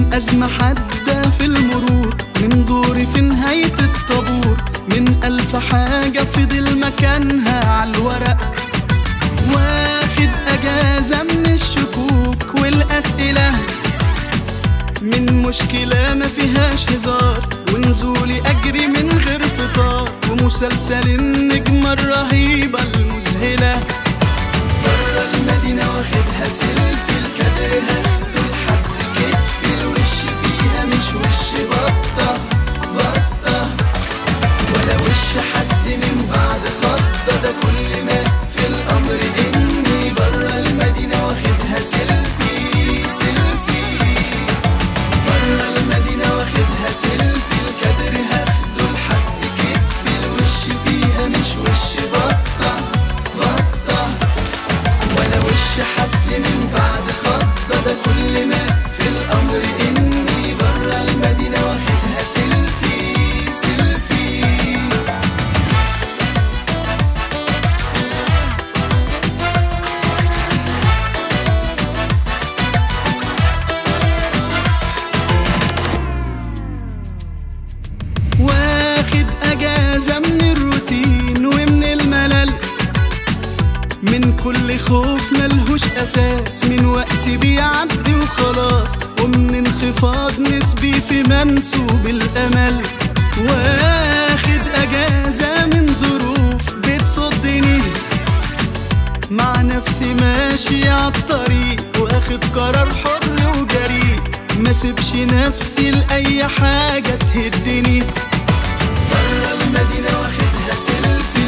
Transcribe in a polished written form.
أزمة حادة في المرور، من دوري في نهاية الطابور، من ألف حاجة فضل مكانها عالورق. واخد أجازة من الشكوك والأسئلة، من مشكلة ما فيهاش هزار، ونزولي أجري من غير فطار، ومسلسل النجمة الرهيبة المذهلة. برا المدينة واخدها سيلفي، الكادر هاخده لحد كتفي، الوش فيها مش وش بطة بطة، ولا وش حد من بعد خطة، ده كل ما في الأمر إني برا المدينة واخدها سيلفي سيلفي. برا المدينة واخدها سيلفي، الكادر هاخده لحد كتفي، الوش فيها مش وش بطة بطة، ولا وش حد من بعد خطة، ده كل ما في الأمر إني برا المدينة واخدها سيلفي سيلفي. واخد أجازة من الروتين ومن الملل، من كل خوف ملهوش أساس، من وقت بيعدي وخلاص، ومن انخفاض نسبي في منسوب الأمل. واخد أجازة من ظروف بتصدني، مع نفسي ماشي عالطريق، واخد قرار حر وجريء، ما سيبش نفسي لأي حاجة تهدني. برا المدينة واخدها سيلفي،